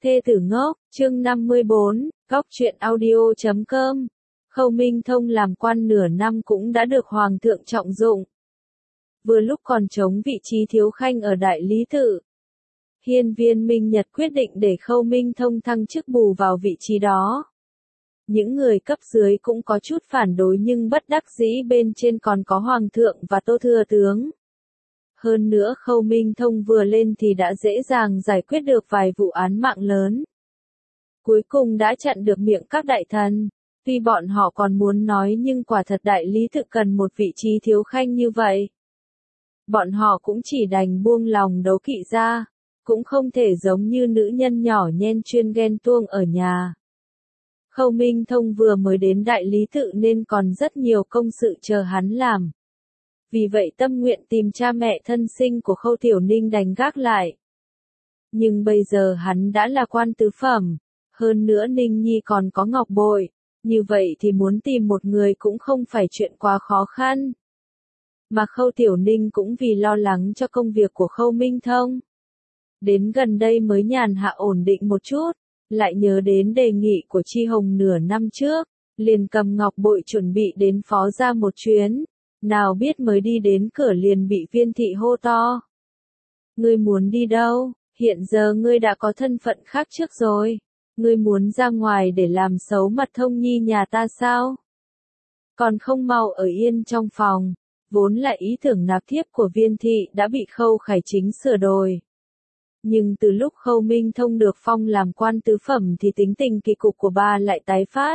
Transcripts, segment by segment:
Thê tử ngốc, chương 54, góc truyện audio.com. Khâu Minh Thông làm quan nửa năm cũng đã được Hoàng thượng trọng dụng. Vừa lúc còn trống vị trí thiếu khanh ở Đại Lý Tự. Hiên viên Minh Nhật quyết định để Khâu Minh Thông thăng chức bù vào vị trí đó. Những người cấp dưới cũng có chút phản đối nhưng bất đắc dĩ bên trên còn có Hoàng thượng và Tô Thừa Tướng. Hơn nữa Khâu Minh Thông vừa lên thì đã dễ dàng giải quyết được vài vụ án mạng lớn. Cuối cùng đã chặn được miệng các đại thần. Tuy bọn họ còn muốn nói nhưng quả thật Đại Lý Tự cần một vị trí thiếu khanh như vậy. Bọn họ cũng chỉ đành buông lòng đấu kỵ ra. Cũng không thể giống như nữ nhân nhỏ nhen chuyên ghen tuông ở nhà. Khâu Minh Thông vừa mới đến Đại Lý Tự nên còn rất nhiều công sự chờ hắn làm. Vì vậy tâm nguyện tìm cha mẹ thân sinh của Khâu Tiểu Ninh đành gác lại. Nhưng bây giờ hắn đã là quan tứ phẩm, hơn nữa Ninh Nhi còn có ngọc bội, như vậy thì muốn tìm một người cũng không phải chuyện quá khó khăn. Mà Khâu Tiểu Ninh cũng vì lo lắng cho công việc của Khâu Minh Thông. Đến gần đây mới nhàn hạ ổn định một chút, lại nhớ đến đề nghị của Chi Hồng nửa năm trước, liền cầm ngọc bội chuẩn bị đến phó ra một chuyến. Nào biết mới đi đến cửa liền bị Viên thị hô to. Ngươi muốn đi đâu? Hiện giờ ngươi đã có thân phận khác trước rồi. Ngươi muốn ra ngoài để làm xấu mặt Thông Nhi nhà ta sao? Còn không mau ở yên trong phòng. Vốn là ý tưởng nạp thiếp của Viên thị đã bị Khâu Khải Chính sửa đổi. Nhưng từ lúc Khâu Minh Thông được phong làm quan tứ phẩm thì tính tình kỳ cục của bà lại tái phát.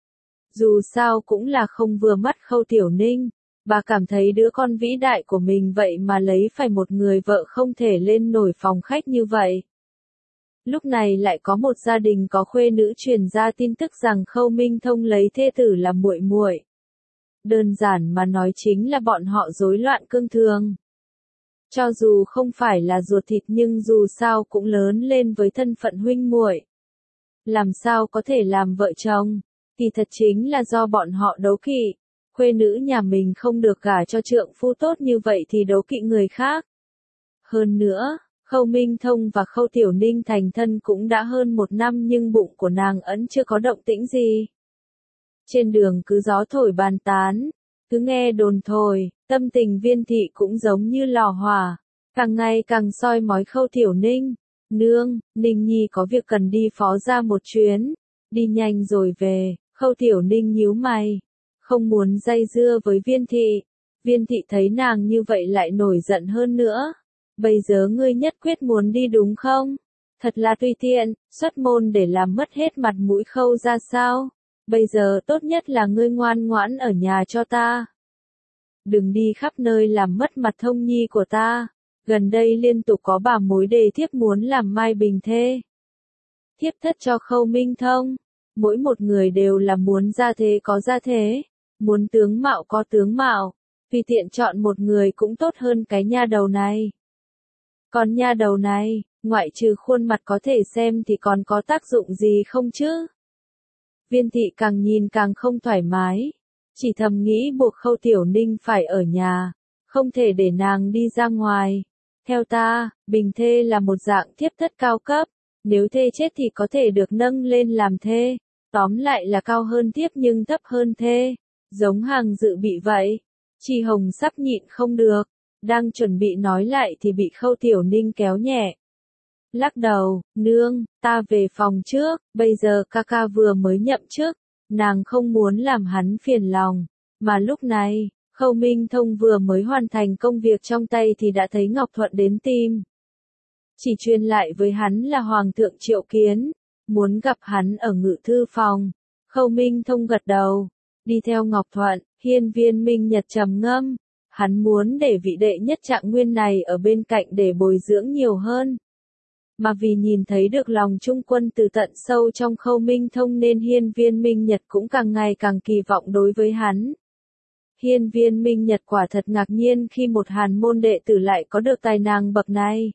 Dù sao cũng là không vừa mắt Khâu Tiểu Ninh. Bà cảm thấy đứa con vĩ đại của mình vậy mà lấy phải một người vợ không thể lên nổi phòng khách như vậy. Lúc này lại có một gia đình có khuê nữ truyền ra tin tức rằng Khâu Minh Thông lấy thê tử làm muội muội. Đơn giản mà nói chính là bọn họ rối loạn cương thường. Cho dù không phải là ruột thịt nhưng dù sao cũng lớn lên với thân phận huynh muội. Làm sao có thể làm vợ chồng, thì thật chính là do bọn họ đấu kỵ. Khuê nữ nhà mình không được gả cho trượng phu tốt như vậy thì đấu kỵ người khác. Hơn nữa, Khâu Minh Thông và Khâu Tiểu Ninh thành thân cũng đã hơn một năm nhưng bụng của nàng ẩn chưa có động tĩnh gì. Trên đường cứ gió thổi bàn tán, cứ nghe đồn thổi, tâm tình Viên thị cũng giống như lò hỏa, càng ngày càng soi mói Khâu Tiểu Ninh. Nương, Ninh Nhi có việc cần đi phó ra một chuyến, đi nhanh rồi về. Khâu Tiểu Ninh nhíu mày. Không muốn dây dưa với Viên thị. Viên thị thấy nàng như vậy lại nổi giận hơn nữa. Bây giờ ngươi nhất quyết muốn đi đúng không? Thật là tùy tiện, xuất môn để làm mất hết mặt mũi Khâu ra sao? Bây giờ tốt nhất là ngươi ngoan ngoãn ở nhà cho ta. Đừng đi khắp nơi làm mất mặt Thông Nhi của ta. Gần đây liên tục có bà mối đề thiếp muốn làm Mai Bình thê. Thiếp thất cho Khâu Minh Thông. Mỗi một người đều là muốn gia thế có gia thế. Muốn tướng mạo có tướng mạo, tùy tiện chọn một người cũng tốt hơn cái nha đầu này. Còn nha đầu này, ngoại trừ khuôn mặt có thể xem thì còn có tác dụng gì không chứ? Viên thị càng nhìn càng không thoải mái, chỉ thầm nghĩ buộc Khâu Tiểu Ninh phải ở nhà, không thể để nàng đi ra ngoài. Theo ta, bình thê là một dạng thiếp thất cao cấp, nếu thê chết thì có thể được nâng lên làm thê, tóm lại là cao hơn thiếp nhưng thấp hơn thê. Giống hàng dự bị vậy. Chi Hồng sắp nhịn không được. Đang chuẩn bị nói lại thì bị Khâu Tiểu Ninh kéo nhẹ. Lắc đầu, nương, ta về phòng trước, bây giờ ca ca vừa mới nhậm chức. Nàng không muốn làm hắn phiền lòng. Mà lúc này, Khâu Minh Thông vừa mới hoàn thành công việc trong tay thì đã thấy Ngọc Thuận đến tìm. Chỉ truyền lại với hắn là Hoàng thượng triệu kiến. Muốn gặp hắn ở ngự thư phòng. Khâu Minh Thông gật đầu. Đi theo Ngọc Thuận, hiên viên Minh Nhật trầm ngâm. Hắn muốn để vị đệ nhất Trạng Nguyên này ở bên cạnh để bồi dưỡng nhiều hơn. Mà vì nhìn thấy được lòng trung quân từ tận sâu trong Khâu Minh Thông nên hiên viên Minh Nhật cũng càng ngày càng kỳ vọng đối với hắn. Hiên viên Minh Nhật quả thật ngạc nhiên khi một hàn môn đệ tử lại có được tài năng bậc này.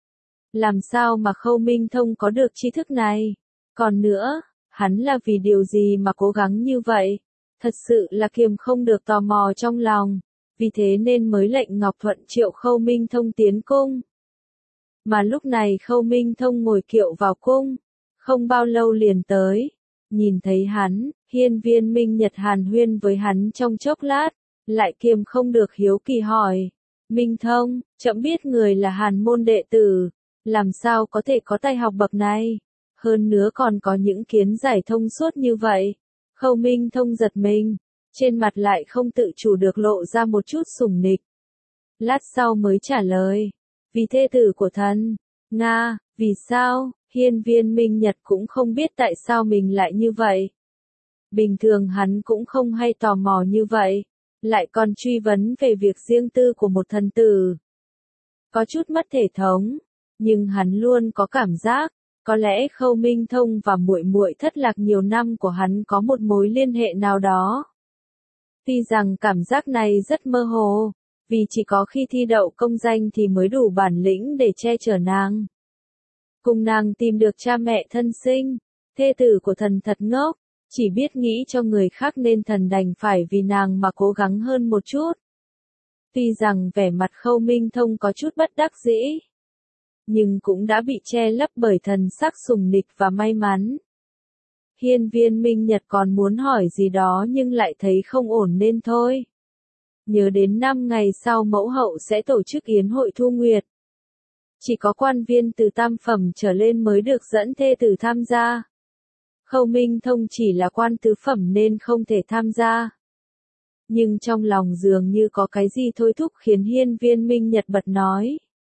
Làm sao mà Khâu Minh Thông có được tri thức này? Còn nữa, hắn là vì điều gì mà cố gắng như vậy? Thật sự là kiềm không được tò mò trong lòng, vì thế nên mới lệnh Ngọc Thuận triệu Khâu Minh Thông tiến cung. Mà lúc này Khâu Minh Thông ngồi kiệu vào cung, không bao lâu liền tới. Nhìn thấy hắn, Hiên Viên Minh Nhật hàn huyên với hắn trong chốc lát, lại kiềm không được hiếu kỳ hỏi. Minh Thông, trẫm biết người là Hàn môn đệ tử, làm sao có thể có tài học bậc này, hơn nữa còn có những kiến giải thông suốt như vậy. Khâu Minh Thông giật mình, trên mặt lại không tự chủ được lộ ra một chút sủng nịch. Lát sau mới trả lời, vì thê tử của thần. Nga, vì sao? Hiên Viên Minh Nhật cũng không biết tại sao mình lại như vậy. Bình thường hắn cũng không hay tò mò như vậy, lại còn truy vấn về việc riêng tư của một thần tử. Có chút mất thể thống, nhưng hắn luôn có cảm giác, có lẽ Khâu Minh Thông và muội muội thất lạc nhiều năm của hắn có một mối liên hệ nào đó. Tuy rằng cảm giác này rất mơ hồ, vì chỉ có khi thi đậu công danh thì mới đủ bản lĩnh để che chở nàng. Cùng nàng tìm được cha mẹ thân sinh, thê tử của thần thật ngốc, chỉ biết nghĩ cho người khác nên thần đành phải vì nàng mà cố gắng hơn một chút. Tuy rằng vẻ mặt Khâu Minh Thông có chút bất đắc dĩ, nhưng cũng đã bị che lấp bởi thần sắc sùng nịch và may mắn. Hiên Viên Minh Nhật còn muốn hỏi gì đó nhưng lại thấy không ổn nên thôi. Nhớ đến 5 ngày sau mẫu hậu sẽ tổ chức yến hội thu nguyệt. Chỉ có quan viên từ tam phẩm trở lên mới được dẫn thê tử tham gia. Khâu Minh Thông chỉ là quan tứ phẩm nên không thể tham gia. Nhưng trong lòng dường như có cái gì thôi thúc khiến Hiên Viên Minh Nhật bật nói.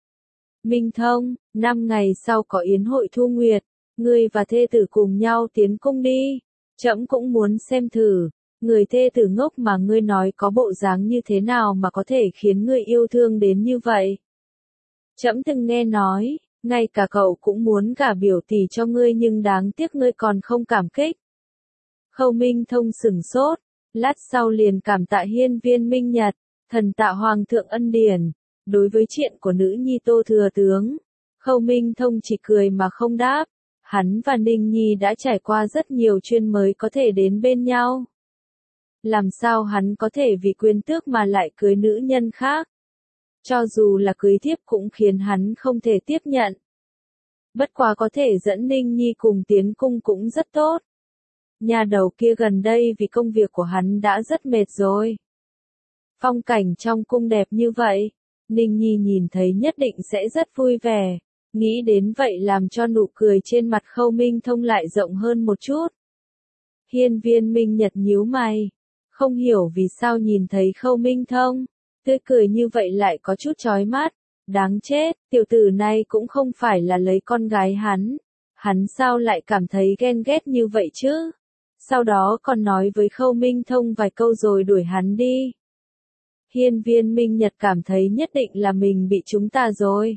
Minh Thông, 5 ngày sau có yến hội thu nguyệt, ngươi và thê tử cùng nhau tiến cung đi. Trẫm cũng muốn xem thử, người thê tử ngốc mà ngươi nói có bộ dáng như thế nào mà có thể khiến ngươi yêu thương đến như vậy. Trẫm từng nghe nói, ngay cả cậu cũng muốn gả biểu tỷ cho ngươi nhưng đáng tiếc ngươi còn không cảm kích. Khâu Minh Thông sửng sốt, lát sau liền cảm tạ Hiên Viên Minh Nhật, thần tạ Hoàng thượng ân điển. Đối với chuyện của nữ nhi Tô Thừa Tướng, Khâu Minh Thông chỉ cười mà không đáp. Hắn và Ninh Nhi đã trải qua rất nhiều chuyện mới có thể đến bên nhau. Làm sao hắn có thể vì quyền tước mà lại cưới nữ nhân khác? Cho dù là cưới thiếp cũng khiến hắn không thể tiếp nhận. Bất quá có thể dẫn Ninh Nhi cùng tiến cung cũng rất tốt. Nhà đầu kia gần đây vì công việc của hắn đã rất mệt rồi. Phong cảnh trong cung đẹp như vậy, Ninh Nhi nhìn thấy nhất định sẽ rất vui vẻ. Nghĩ đến vậy làm cho nụ cười trên mặt Khâu Minh Thông lại rộng hơn một chút. Hiên Viên Minh Nhật nhíu mày, không hiểu vì sao nhìn thấy Khâu Minh Thông, tươi cười như vậy lại có chút chói mắt. Đáng chết, tiểu tử này cũng không phải là lấy con gái hắn sao lại cảm thấy ghen ghét như vậy chứ? Sau đó còn nói với Khâu Minh Thông vài câu rồi đuổi hắn đi. Hiên Viên Minh Nhật cảm thấy nhất định là mình bị chúng ta rồi.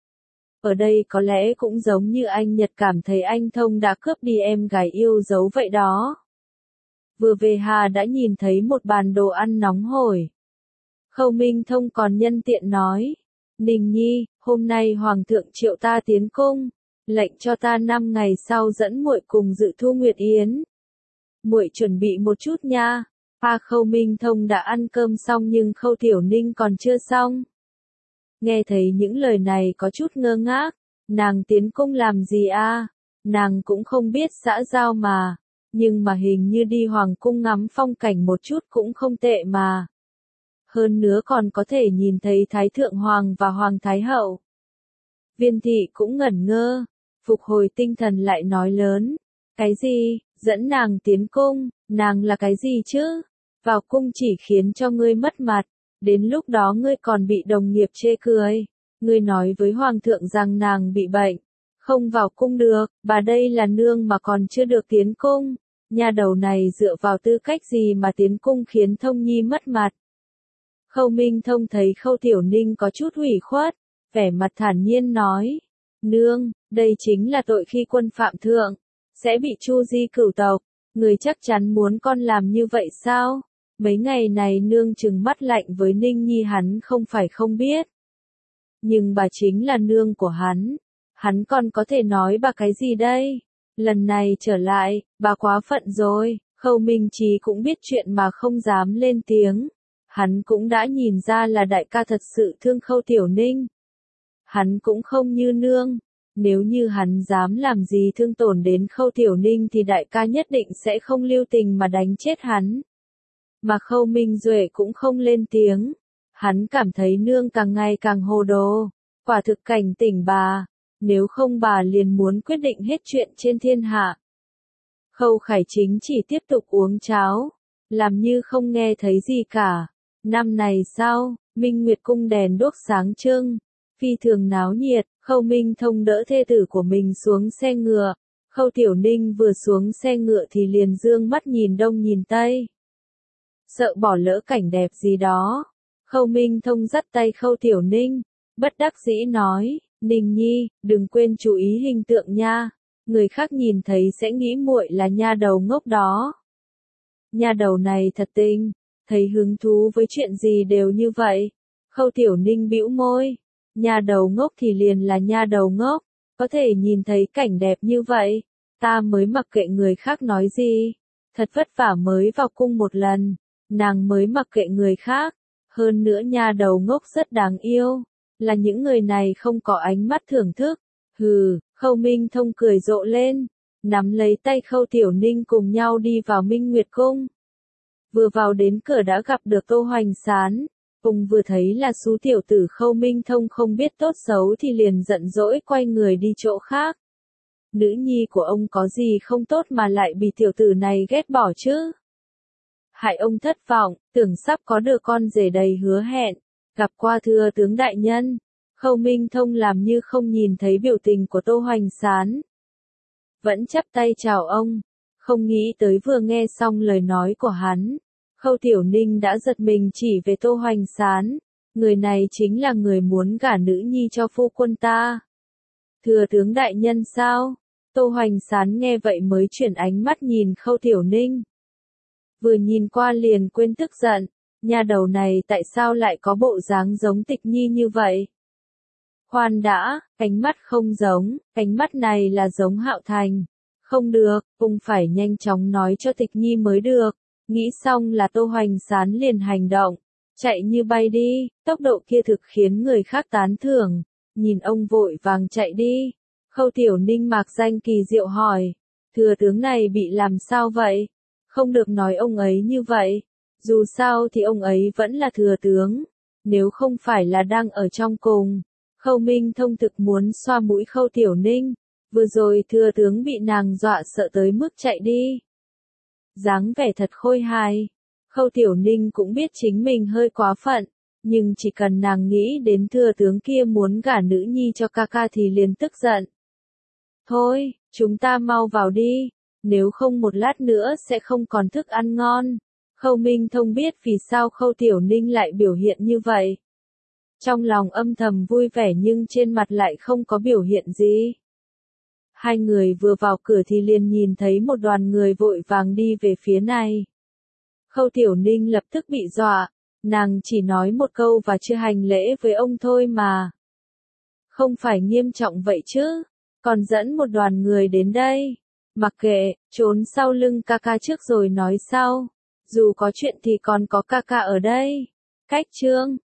Ở đây có lẽ cũng giống như anh Nhật cảm thấy anh Thông đã cướp đi em gái yêu dấu vậy đó. Vừa về Hà đã nhìn thấy một bàn đồ ăn nóng hổi. Khâu Minh Thông còn nhân tiện nói, Ninh Nhi, hôm nay Hoàng thượng triệu ta tiến cung, lệnh cho ta 5 ngày sau dẫn muội cùng dự thu nguyệt yến. Muội chuẩn bị một chút nha. Khâu Minh Thông đã ăn cơm xong nhưng Khâu Tiểu Ninh còn chưa xong. Nghe thấy những lời này có chút ngơ ngác, nàng tiến cung làm gì à? Nàng cũng không biết xã giao mà, nhưng mà hình như đi hoàng cung ngắm phong cảnh một chút cũng không tệ mà. Hơn nữa còn có thể nhìn thấy Thái Thượng Hoàng và Hoàng Thái Hậu. Viên thị cũng ngẩn ngơ, phục hồi tinh thần lại nói lớn. Cái gì, dẫn nàng tiến cung, nàng là cái gì chứ? Vào cung chỉ khiến cho ngươi mất mặt, đến lúc đó ngươi còn bị đồng nghiệp chê cười. Ngươi nói với Hoàng thượng rằng nàng bị bệnh, không vào cung được, bà đây là nương mà còn chưa được tiến cung. Nhà đầu này dựa vào tư cách gì mà tiến cung khiến Thông Nhi mất mặt. Khâu Minh Thông thấy Khâu Tiểu Ninh có chút ủy khuất, vẻ mặt thản nhiên nói, nương, đây chính là tội khi quân phạm thượng, sẽ bị chu di cửu tộc, người chắc chắn muốn con làm như vậy sao? Mấy ngày này nương trừng mắt lạnh với Ninh Nhi hắn không phải không biết. Nhưng bà chính là nương của hắn còn có thể nói bà cái gì đây? Lần này trở lại, bà quá phận rồi. Khâu Minh Chí cũng biết chuyện mà không dám lên tiếng. Hắn cũng đã nhìn ra là đại ca thật sự thương Khâu Tiểu Ninh. Hắn cũng không như nương, Nếu như hắn dám làm gì thương tổn đến Khâu Tiểu Ninh thì đại ca nhất định sẽ không lưu tình mà đánh chết hắn. Mà Khâu Minh Duệ cũng không lên tiếng. Hắn cảm thấy nương càng ngày càng hồ đồ. Quả thực cảnh tỉnh bà. Nếu không bà liền muốn quyết định hết chuyện trên thiên hạ. Khâu Khải Chính chỉ tiếp tục uống cháo. Làm như không nghe thấy gì cả. Năm này sao, Minh Nguyệt cung đèn đuốc sáng trưng. Phi thường náo nhiệt, Khâu Minh Thông đỡ thê tử của mình xuống xe ngựa. Khâu Tiểu Ninh vừa xuống xe ngựa thì liền dương mắt nhìn đông nhìn tây. Sợ bỏ lỡ cảnh đẹp gì đó. Khâu Minh Thông dắt tay Khâu Tiểu Ninh, bất đắc dĩ nói, Ninh Nhi, đừng quên chú ý hình tượng nha. Người khác nhìn thấy sẽ nghĩ muội là nha đầu ngốc đó. Nha đầu này thật tinh, thấy hứng thú với chuyện gì đều như vậy. Khâu Tiểu Ninh bĩu môi. Nha đầu ngốc thì liền là nha đầu ngốc, có thể nhìn thấy cảnh đẹp như vậy, ta mới mặc kệ người khác nói gì. Thật vất vả mới vào cung một lần, nàng mới mặc kệ người khác. Hơn nữa nha đầu ngốc rất đáng yêu, là những người này không có ánh mắt thưởng thức. Hừ, Khâu Minh Thông cười rộ lên, nắm lấy tay Khâu Tiểu Ninh cùng nhau đi vào Minh Nguyệt cung. Vừa vào đến cửa đã gặp được Tô Hoành Sán. Cùng vừa thấy là Sú tiểu tử Khâu Minh Thông không biết tốt xấu thì liền giận dỗi quay người đi chỗ khác. Nữ nhi của ông có gì không tốt mà lại bị tiểu tử này ghét bỏ chứ? Hại ông thất vọng, tưởng sắp có được con rể đầy hứa hẹn. Gặp qua thưa tướng đại nhân. Khâu Minh Thông làm như không nhìn thấy biểu tình của Tô Hoành Sán. Vẫn chắp tay chào ông. Không nghĩ tới vừa nghe xong lời nói của hắn. Khâu Tiểu Ninh đã giật mình chỉ về Tô Hoành Sán. Người này chính là người muốn gả nữ nhi cho phu quân ta. Thưa tướng đại nhân sao? Tô Hoành Sán nghe vậy mới chuyển ánh mắt nhìn Khâu Tiểu Ninh. Vừa nhìn qua liền quên tức giận. Nhà đầu này tại sao lại có bộ dáng giống Tịch Nhi như vậy? Khoan đã, cánh mắt không giống, cánh mắt này là giống Hạo Thành. Không được, cũng phải nhanh chóng nói cho Tịch Nhi mới được. Nghĩ xong là Tô Hoành Sán liền hành động, chạy như bay đi, tốc độ kia thực khiến người khác tán thưởng, nhìn ông vội vàng chạy đi. Khâu Tiểu Ninh mạc danh kỳ diệu hỏi, thừa tướng này bị làm sao vậy? Không được nói ông ấy như vậy, dù sao thì ông ấy vẫn là thừa tướng, nếu không phải là đang ở trong cùng. Khâu Minh Thông thực muốn xoa mũi Khâu Tiểu Ninh, vừa rồi thừa tướng bị nàng dọa sợ tới mức chạy đi. Dáng vẻ thật khôi hài. Khâu Tiểu Ninh cũng biết chính mình hơi quá phận, nhưng chỉ cần nàng nghĩ đến thừa tướng kia muốn gả nữ nhi cho ca ca thì liền tức giận. Thôi, chúng ta mau vào đi, nếu không một lát nữa sẽ không còn thức ăn ngon. Khâu Minh Thông biết vì sao Khâu Tiểu Ninh lại biểu hiện như vậy. Trong lòng âm thầm vui vẻ nhưng trên mặt lại không có biểu hiện gì. Hai người vừa vào cửa thì liền nhìn thấy một đoàn người vội vàng đi về phía này. Khâu Tiểu Ninh lập tức bị dọa, nàng chỉ nói một câu và chưa hành lễ với ông thôi mà. Không phải nghiêm trọng vậy chứ, còn dẫn một đoàn người đến đây. Mặc kệ, trốn sau lưng ca ca trước rồi nói sau. Dù có chuyện thì còn có ca ca ở đây. Cách chương